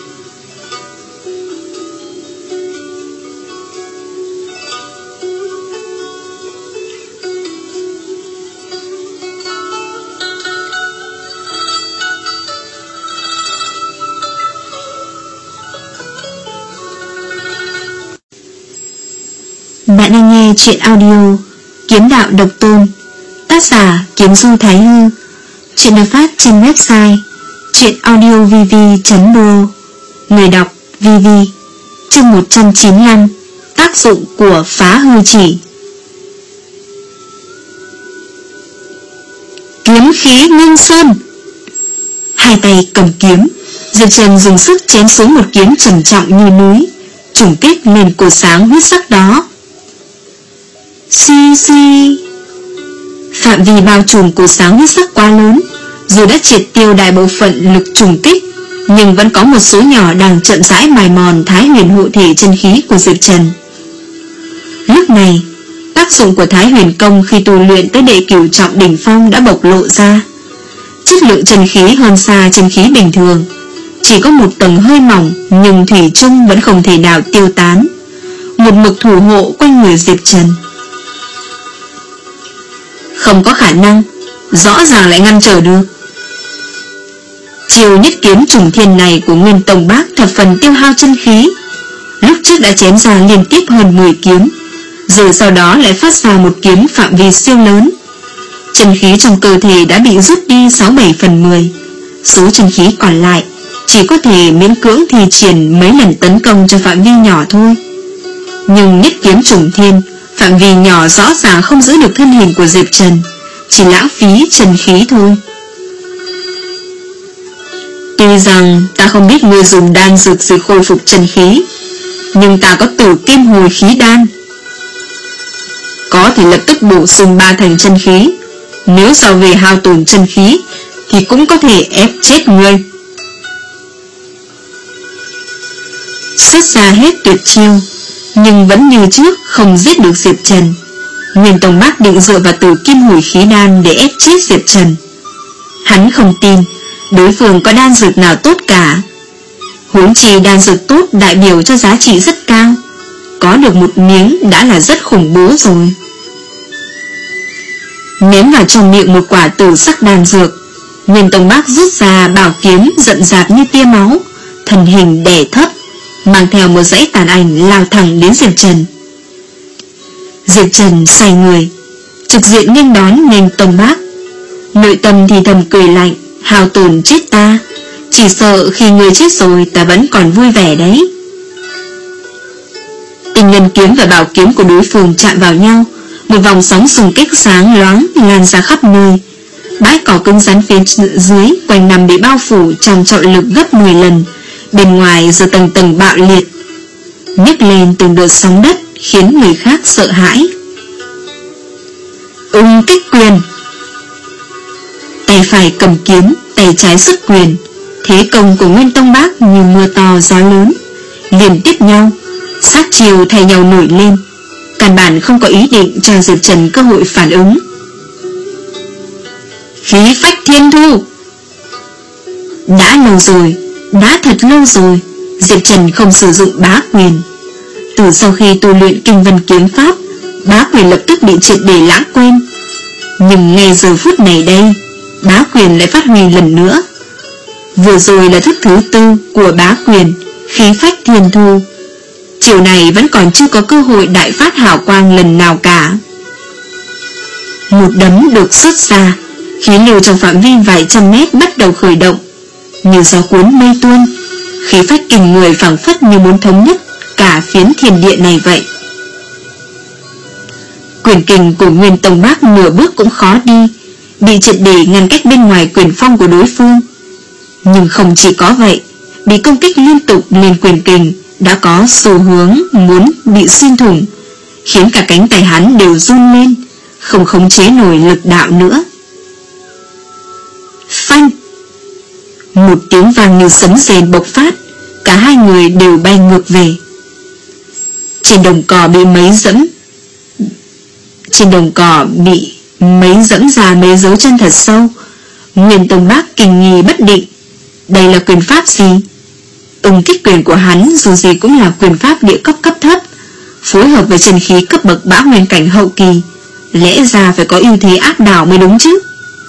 Bạn đang nghe truyện audio Kiếm Đạo Độc Tôn, tác giả Kiếm Du Thái Hư. Truyện được phát trên website truyệnaudiovv chấm pro. Người đọc vê vê. Chương một trăm chín mươi lăm. Tác dụng của phá hư chỉ. Kiếm khí ngưng sơn. Hai tay cầm kiếm, Diệp Trần dùng sức chém xuống một kiếm trầm trọng như núi, trùng kích lên cột sáng huyết sắc đó. Xì xì. Phạm vi bao trùm cột sáng huyết sắc quá lớn, dù đã triệt tiêu đại bộ phận lực trùng kích, nhưng vẫn có một số nhỏ đang chậm rãi mài mòn Thái Huyền hộ thể chân khí của Diệp Trần. Lúc này, tác dụng của Thái Huyền công khi tu luyện tới đệ cửu trọng đỉnh phong đã bộc lộ ra. Chất lượng chân khí hơn xa chân khí bình thường, chỉ có một tầng hơi mỏng nhưng thủy chung vẫn không thể nào tiêu tán, một mực thủ hộ quanh người Diệp Trần. Không có khả năng, rõ ràng lại ngăn trở được. Chiều nhất kiếm trùng thiên này của Nguyên Tông Bác thập phần tiêu hao chân khí. Lúc trước đã chém ra liên tiếp hơn mười kiếm, rồi sau đó lại phát ra một kiếm phạm vi siêu lớn. chân khí trong cơ thể đã bị rút đi sáu bảy phần mười. Số chân khí còn lại chỉ có thể miễn cưỡng thi triển mấy lần tấn công cho phạm vi nhỏ thôi. Nhưng nhất kiếm trùng thiên, phạm vi nhỏ rõ ràng không giữ được thân hình của Diệp Trần, chỉ lãng phí chân khí thôi. Tuy rằng ta không biết ngươi dùng đan dược gì khôi phục chân khí, nhưng ta có tử kim hồi khí đan, có thể lập tức bổ sung ba thành chân khí. Nếu sau về hao tổn chân khí thì cũng có thể ép chết ngươi. Xuất ra hết tuyệt chiêu, nhưng vẫn như trước không giết được Diệp Trần. Nguyên Tông Bác định dựa vào tử kim hồi khí đan để ép chết Diệp Trần. Hắn không tin đối phương có đan dược nào tốt cả. Huống chi đan dược tốt đại biểu cho giá trị rất cao, có được một miếng đã là rất khủng bố rồi. Ném vào trong miệng một quả tử sắc đan dược, Nguyên Tông Bác rút ra bảo kiếm rậm rạp như tia máu, thân hình đè thấp, mang theo một dãy tàn ảnh lao thẳng đến Diệp Trần. Diệp Trần xoay người, trực diện nghênh đón Nguyên Tông Bác. Nội tâm thì thầm cười lạnh, hao tổn chết ta, chỉ sợ khi người chết rồi ta vẫn còn vui vẻ đấy. Tinh ngân kiếm và bảo kiếm của đối phương chạm vào nhau, một vòng sóng xung kích sáng loáng lan ra khắp nơi. Bãi cỏ cứng rắn phía dưới quanh nằm bị bao phủ trong trọng lực gấp mười lần, bên ngoài giờ tầng tầng bạo liệt, nhấc lên từng đợt sóng đất khiến người khác sợ hãi. Ung kích quyền. Tay phải cầm kiếm, tay trái xuất quyền. Thế công của Nguyên Tông Bác như mưa to gió lớn, liên tiếp nhau, sát chiều thay nhau nổi lên, căn bản không có ý định cho Diệp Trần cơ hội phản ứng. Khí phách thiên thu. Đã lâu rồi, đã thật lâu rồi Diệp Trần không sử dụng bá quyền. Từ sau khi tu luyện kinh vân kiếm pháp, bá quyền lập tức bị triệt để lãng quên. Nhưng ngay giờ phút này đây, bá quyền lại phát huy lần nữa. Vừa rồi là thức thứ tư của bá quyền, khí phách thiên thu. Chiều này vẫn còn chưa có cơ hội đại phát hào quang lần nào cả. Một đấm được xuất ra, khí lưu trong phạm vi vài trăm mét bắt đầu khởi động, như gió cuốn mây tuôn, khí phách kinh người phảng phất như muốn thống nhất cả phiến thiên địa này vậy. Quyền kình của Nguyên Tông Bác nửa bước cũng khó đi, bị triệt để ngăn cách bên ngoài quyền phong của đối phương. Nhưng không chỉ có vậy, bị công kích liên tục lên quyền kình đã có xu hướng muốn bị xuyên thủng, khiến cả cánh tay hắn đều run lên, không khống chế nổi lực đạo nữa. Phanh! Một tiếng vang như sấm rền bộc phát, cả hai người đều bay ngược về. Trên đồng cỏ bị mấy dẫm Trên đồng cỏ bị mấy dẫm ra mấy dấu chân thật sâu. Nguyên Tông Bác kinh nghi bất định, đây là quyền pháp gì? Ung kích quyền của hắn dù gì cũng là quyền pháp địa cấp cấp thấp, phối hợp với chân khí cấp bậc bão nguyên cảnh hậu kỳ, lẽ ra phải có ưu thế áp đảo mới đúng chứ.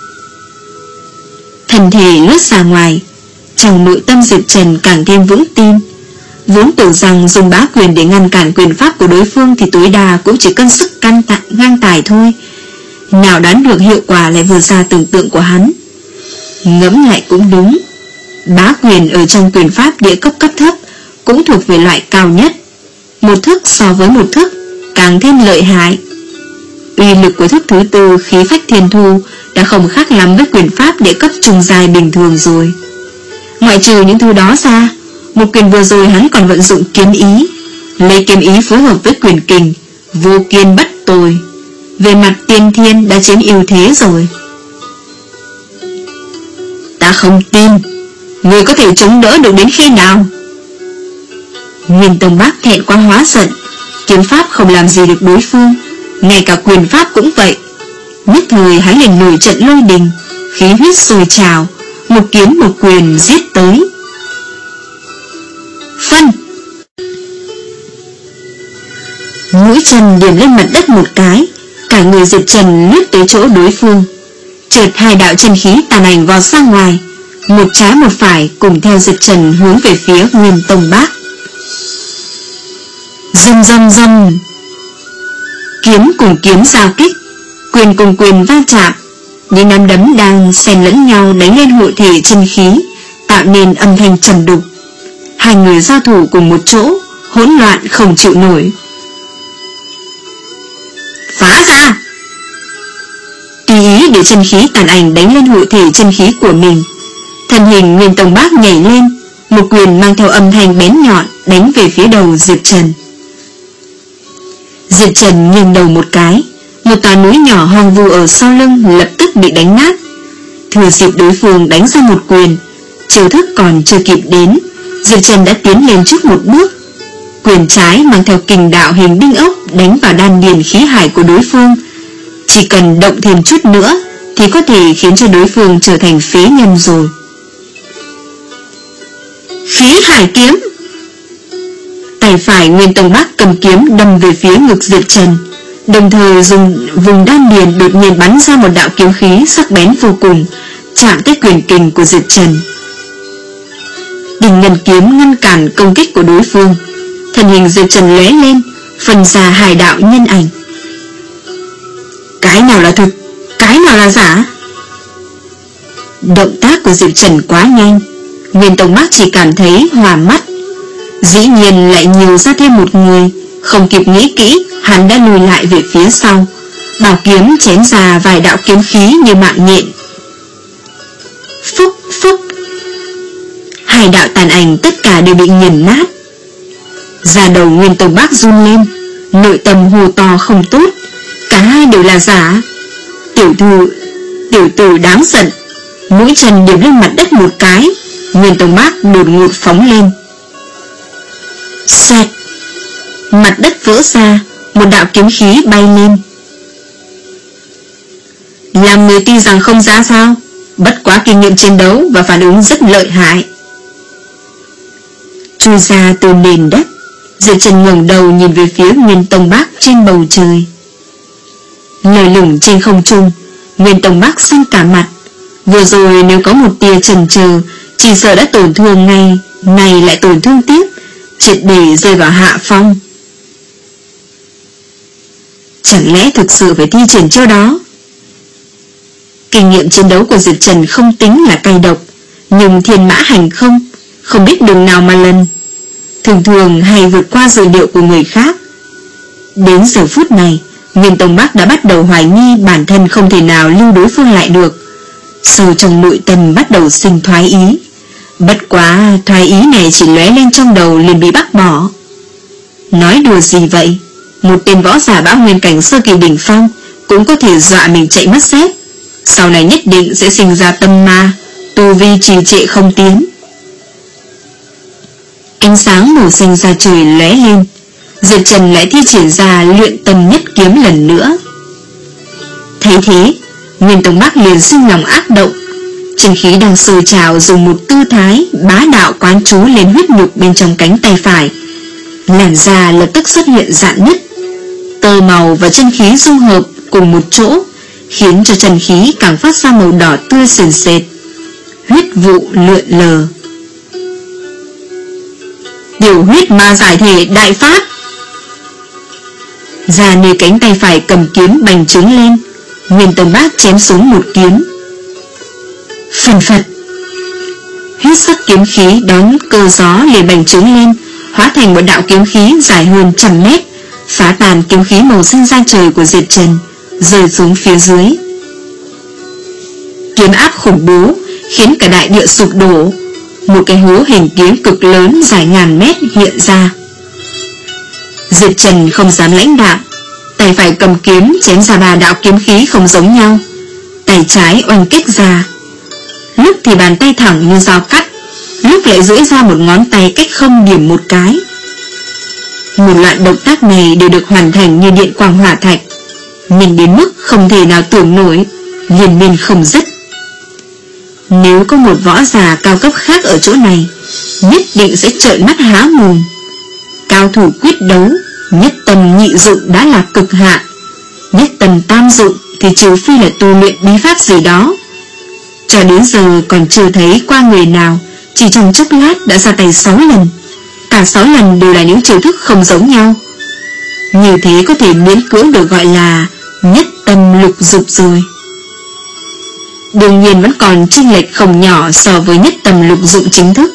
Thân thể lướt ra ngoài, trong nội tâm Diệp Trần càng thêm vững tin. Vốn tưởng rằng dùng bá quyền để ngăn cản quyền pháp của đối phương thì tối đa cũng chỉ cân sức căn tạ, ngang tài thôi, nào đoán được hiệu quả lại vượt xa tưởng tượng của hắn. Ngẫm lại cũng đúng, bá quyền ở trong quyền pháp địa cấp cấp thấp cũng thuộc về loại cao nhất, một thức so với một thức càng thêm lợi hại. Uy lực của thức thứ tư khí phách thiên thu đã không khác lắm với quyền pháp địa cấp trung dài bình thường rồi. Ngoại trừ những thứ đó ra, một quyền vừa rồi hắn còn vận dụng kiếm ý, lấy kiếm ý phối hợp với quyền kình, vô kiên bất tồi, về mặt tiên thiên đã chiếm ưu thế rồi. Ta không tin người có thể chống đỡ được đến khi nào? Nguyên Tông Bác thẹn quá hóa giận, kiếm pháp không làm gì được đối phương, ngay cả quyền pháp cũng vậy. Nhất thời hắn liền nổi trận lôi đình, khí huyết sôi trào, một kiếm một quyền giết tới. Phân! Mũi chân điểm lên mặt đất một cái, cả người Diệp Trần lướt tới chỗ đối phương. Chợt hai đạo chân khí tàn ảnh vọt ra ngoài, một trái một phải cùng theo Diệp Trần hướng về phía Nguyên Tông Bác. Rầm rầm rầm, kiếm cùng kiếm giao kích, quyền cùng quyền va chạm, những nắm đấm đang xen lẫn nhau đánh lên hội thể chân khí, tạo nên âm thanh trầm đục. Hai người giao thủ cùng một chỗ, hỗn loạn không chịu nổi. Phá ra! Tùy ý để chân khí tàn ảnh đánh lên hội thể chân khí của mình, thân hình Nguyên Tông Bác nhảy lên, một quyền mang theo âm thanh bén nhọn đánh về phía đầu Diệp Trần. Diệp Trần nghiêng đầu một cái, một tòa núi nhỏ hoang vu ở sau lưng lập tức bị đánh nát. Thừa dịp đối phương đánh ra một quyền, chiêu thức còn chưa kịp đến, Diệp Trần đã tiến lên trước một bước. Quyền trái mang theo kình đạo hình đinh ốc đánh vào đan điền khí hải của đối phương. Chỉ cần động thêm chút nữa thì có thể khiến cho đối phương trở thành phế nhân rồi. Khí hải kiếm. Tay phải Nguyên Tông Bác cầm kiếm đâm về phía ngực Diệp Trần, đồng thời dùng vùng đan điền đột nhiên bắn ra một đạo kiếm khí sắc bén vô cùng, chạm tới quyền kình của Diệp Trần. Đình ngân kiếm ngăn cản công kích của đối phương, thân hình Diệp Trần lóe lên, phân ra hai đạo nhân ảnh. Cái nào là thực, cái nào là giả? Động tác của Diệp Trần quá nhanh, Nguyên Tông Bác chỉ cảm thấy hòa mắt. Dĩ nhiên lại nhiều ra thêm một người, không kịp nghĩ kỹ, hắn đã lùi lại về phía sau, bảo kiếm chém ra vài đạo kiếm khí như mạng nhện. Phúc phúc, hai đạo tàn ảnh tất cả đều bị nghiền nát. Da đầu Nguyên Tông Bác run lên, nội tâm hô to không tốt, cả hai đều là giả. Tiểu thư, tiểu tử đáng giận. Mũi chân điểm lên mặt đất một cái, Nguyên Tông Bác đột ngột phóng lên. Xoẹt, mặt đất vỡ ra, một đạo kiếm khí bay lên. Làm người tuy rằng không ra sao, bất quá kinh nghiệm chiến đấu và phản ứng rất lợi hại. Chui ra từ nền đất, Diệp Trần ngẩng đầu nhìn về phía Nguyên Tông Bác trên bầu trời. Lơ lửng trên không trung, Nguyên Tông Bác xanh cả mặt. Vừa rồi nếu có một tia chần chờ, chỉ sợ đã tổn thương ngay, này lại tổn thương tiếp, triệt để rơi vào hạ phong. Chẳng lẽ thực sự phải thi triển chiêu đó? Kinh nghiệm chiến đấu của Diệp Trần không tính là cay độc, nhưng thiên mã hành không, không biết đường nào mà lần, thường thường hay vượt qua dự liệu của người khác. Đến giờ phút này, Nguyên Tông Bác đã bắt đầu hoài nghi bản thân không thể nào lưu đối phương lại được. Sâu trong nội tâm bắt đầu sinh thoái ý. Bất quá thoái ý này chỉ lóe lên trong đầu liền bị bác bỏ. Nói đùa gì vậy? Một tên võ giả bão nguyên cảnh sơ kỳ đỉnh phong cũng có thể dọa mình chạy mất dép. Sau này nhất định sẽ sinh ra tâm ma, tu vi trì trệ không tiến. Ánh sáng màu xanh ra trời lóe lên, Diệp Trần lại thi triển ra luyện tâm nhất kiếm lần nữa. Thấy thế, Nguyên Tông Bác liền sinh lòng ác động, chân khí đang sôi trào dùng một tư thái bá đạo quán chú lên huyết nhục bên trong cánh tay phải. Làn da lập tức xuất hiện rạn nứt, tơ màu và chân khí dung hợp cùng một chỗ, khiến cho chân khí càng phát ra màu đỏ tươi sền sệt. Huyết vụ lượn lờ. Điều huyết ma giải thể đại phát. Da nơi cánh tay phải cầm kiếm bành trướng lên, Nguyên Tông Bác chém xuống một kiếm. Phần phật, huyết sắc kiếm khí đón cơ gió liền bành trướng lên, hóa thành một đạo kiếm khí dài hơn trăm mét, phá tàn kiếm khí màu xanh da trời của Diệp Trần, rơi xuống phía dưới. Kiếm áp khủng bố khiến cả đại địa sụp đổ. Một cái hố hình kiếm cực lớn dài ngàn mét hiện ra. Diệp Trần không dám lãnh đạo, tay phải cầm kiếm chém ra ba đạo kiếm khí không giống nhau. Tay trái oanh kích ra, lúc thì bàn tay thẳng như dao cắt, lúc lại duỗi ra một ngón tay cách không điểm một cái. Một loạt động tác này đều được hoàn thành như điện quang hỏa thạch, nhưng đến mức không thể nào tưởng nổi, liên miên không dứt. Nếu có một võ giả cao cấp khác ở chỗ này, nhất định sẽ trợn mắt há mồm. Cao thủ quyết đấu, nhất tâm nhị dụng đã là cực hạn, nhất tâm tam dụng thì trừ phi là tu luyện bí pháp gì đó. Cho đến giờ còn chưa thấy qua người nào chỉ trong chốc lát đã ra tay sáu lần, cả sáu lần đều là những chiêu thức không giống nhau. Như thế có thể miễn cưỡng được gọi là nhất tâm lục dục rồi. đương nhiên vẫn còn chênh lệch không nhỏ so với nhất tầm lục dụng chính thức.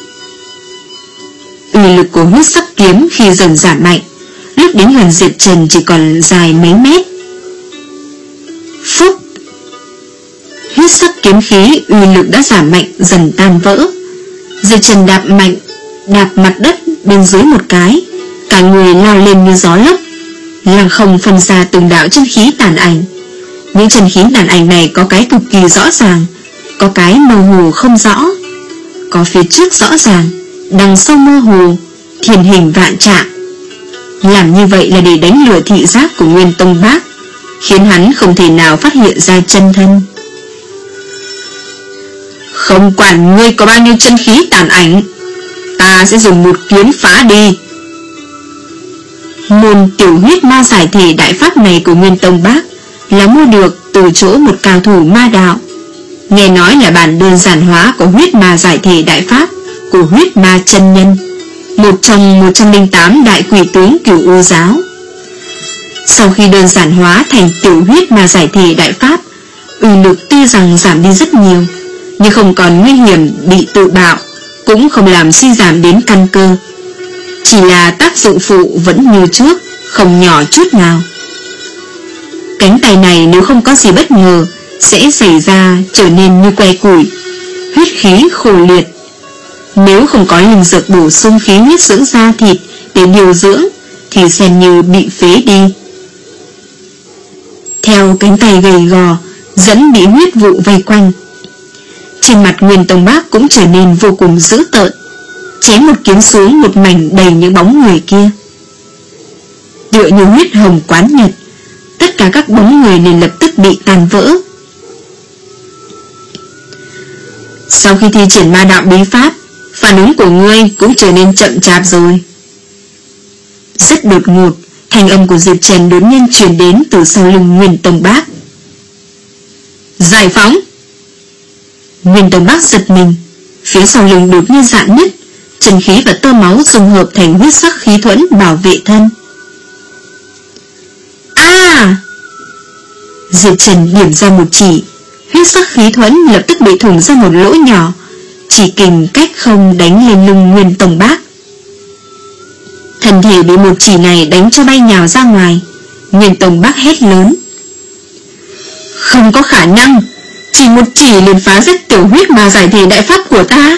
Uy lực của huyết sắc kiếm khi dần giảm mạnh, lúc đến gần Diệp Trần chỉ còn dài mấy mét. Phúc! Huyết sắc kiếm khí uy lực đã giảm mạnh dần tan vỡ. Diệp Trần đạp mạnh, đạp mặt đất bên dưới một cái, cả người lao lên như gió lốc, lăng không phân ra từng đạo chân khí tàn ảnh. Những chân khí tàn ảnh này có cái cực kỳ rõ ràng, có cái mơ hồ không rõ, có phía trước rõ ràng, đằng sau mơ hồ, thiên hình vạn trạng. Làm như vậy là để đánh lừa thị giác của Nguyên Tông Bác, khiến hắn không thể nào phát hiện ra chân thân. Không quản ngươi có bao nhiêu chân khí tàn ảnh, ta sẽ dùng một kiếm phá đi. Môn tiểu huyết ma giải thể đại pháp này của Nguyên Tông Bác là mua được từ chỗ một cao thủ ma đạo. Nghe nói là bản đơn giản hóa của huyết ma giải thể đại pháp của huyết ma chân nhân, một trong một trăm lẻ tám đại quỷ tướng Cửu U giáo. Sau khi đơn giản hóa thành tiểu huyết ma giải thể đại pháp, uy lực tuy rằng giảm đi rất nhiều, nhưng không còn nguy hiểm bị tự bạo, cũng không làm suy giảm đến căn cơ. Chỉ là tác dụng phụ vẫn như trước, không nhỏ chút nào. Cánh tay này nếu không có gì bất ngờ sẽ xảy ra trở nên như que củi, huyết khí khô liệt. Nếu không có linh dược bổ sung khí huyết dưỡng da thịt để điều dưỡng thì xem như bị phế đi. Theo cánh tay gầy gò dẫn bị huyết vụ vây quanh, trên mặt Nguyên Tông Bác cũng trở nên vô cùng dữ tợn, chém một kiếm xuống một mảnh đầy những bóng người kia. Tựa như huyết hồng quán nhật, tất cả các bóng người liền lập tức bị tan vỡ. Sau khi thi triển ma đạo bí pháp, phản ứng của ngươi cũng trở nên chậm chạp rồi. Rất đột ngột, thanh âm của Diệp Trần đột nhiên truyền đến từ sau lưng Nguyên Tông Bác. Giải phóng! Nguyên Tông Bác giật mình, phía sau lưng đột nhiên rạn nứt, chân khí và tơ máu dung hợp thành huyết sắc khí thuẫn bảo vệ thân. A! Diệp Trần điểm ra một chỉ, huyết sắc khí thuẫn lập tức bị thủng ra một lỗ nhỏ, chỉ kình cách không đánh lên lưng Nguyên Tông Bác. Thân thể bị một chỉ này đánh cho bay nhào ra ngoài. Nguyên Tông Bác hét lớn. Không có khả năng, chỉ một chỉ liền phá rách tiểu huyết mà giải thể đại pháp của ta.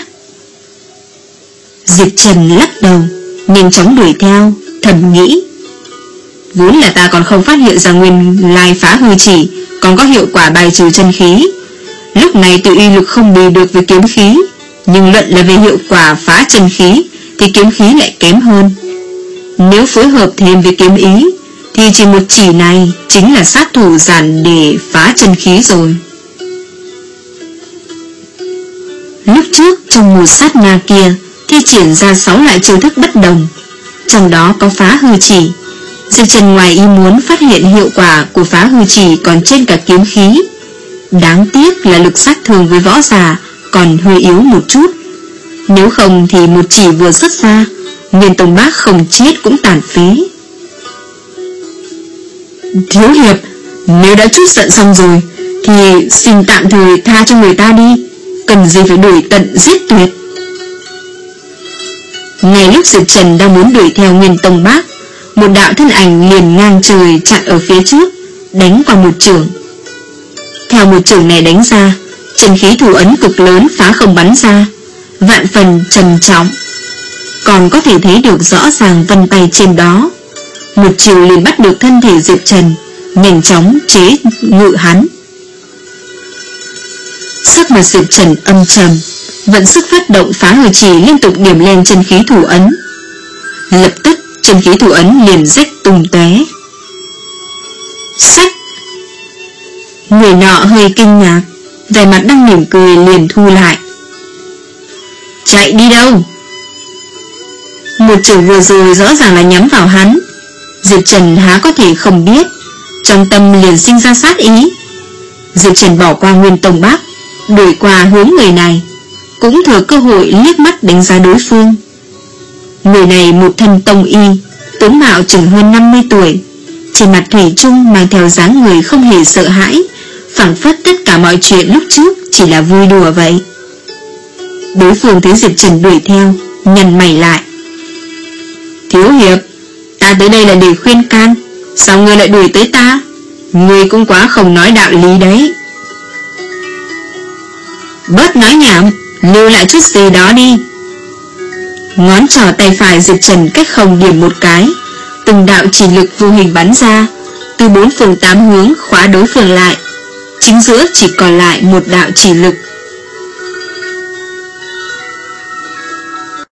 Diệp Trần lắc đầu, nhanh chóng đuổi theo, thầm nghĩ. Vốn là ta còn không phát hiện ra nguyên lai phá hư chỉ còn có hiệu quả bài trừ chân khí. Lúc này tự uy lực không bì được với kiếm khí, nhưng luận là về hiệu quả phá chân khí thì kiếm khí lại kém hơn. Nếu phối hợp thêm với kiếm ý thì chỉ một chỉ này chính là sát thủ giản để phá chân khí rồi. Lúc trước trong một sát na kia thi triển ra sáu loại chiêu thức bất đồng, trong đó có phá hư chỉ. Diệp Trần ngoài ý muốn phát hiện hiệu quả của phá hư chỉ còn trên cả kiếm khí. Đáng tiếc là lực sát thương với võ giả còn hơi yếu một chút. Nếu không thì một chỉ vừa xuất ra, Nguyên Tông Bác không chết cũng tàn phế. Thiếu hiệp, nếu đã chút giận xong rồi thì xin tạm thời tha cho người ta đi, cần gì phải đuổi tận giết tuyệt. Ngay lúc Diệp Trần đang muốn đuổi theo Nguyên Tông Bác, một đạo thân ảnh liền ngang trời chặn ở phía trước, đánh qua một chưởng. Theo một chưởng này đánh ra, chân khí thủ ấn cực lớn phá không bắn ra, vạn phần trầm trọng. Còn có thể thấy được rõ ràng vân tay trên đó. Một chiều liền bắt được thân thể Diệp Trần, nhanh chóng chế ngự hắn. Sắc mặt Diệp Trần âm trầm, vận sức phát động phá hư chỉ liên tục điểm lên chân khí thủ ấn. Lập tức chân khí thủ ấn liền rách tung tóe. Sách! Người nọ hơi kinh ngạc, vẻ mặt đang mỉm cười liền thu lại. Chạy đi đâu? Một chưởng vừa rồi rõ ràng là nhắm vào hắn. Diệp Trần há có thể không biết, trong tâm liền sinh ra sát ý. Diệp Trần bỏ qua Nguyên Tông Bác, đuổi qua hướng người này, cũng thừa cơ hội liếc mắt đánh giá đối phương. Người này một thân tông y, tướng mạo chừng hơn năm mươi tuổi, trên mặt thủy chung mang theo dáng người không hề sợ hãi, phảng phất tất cả cả mọi chuyện lúc trước chỉ là vui đùa vậy. Đối phương thấy Diệp Trần đuổi theo, nhăn mày lại. Thiếu hiệp, ta tới đây là để khuyên can, sao ngươi lại đuổi tới ta? Ngươi cũng quá không nói đạo lý đấy. Bớt nói nhảm, lưu lại chút gì đó đi. Ngón trỏ tay phải Diệp Trần cách không điểm một cái, từng đạo chỉ lực vô hình bắn ra, từ bốn phương tám hướng khóa đối phương lại. Chính giữa chỉ còn lại một đạo chỉ lực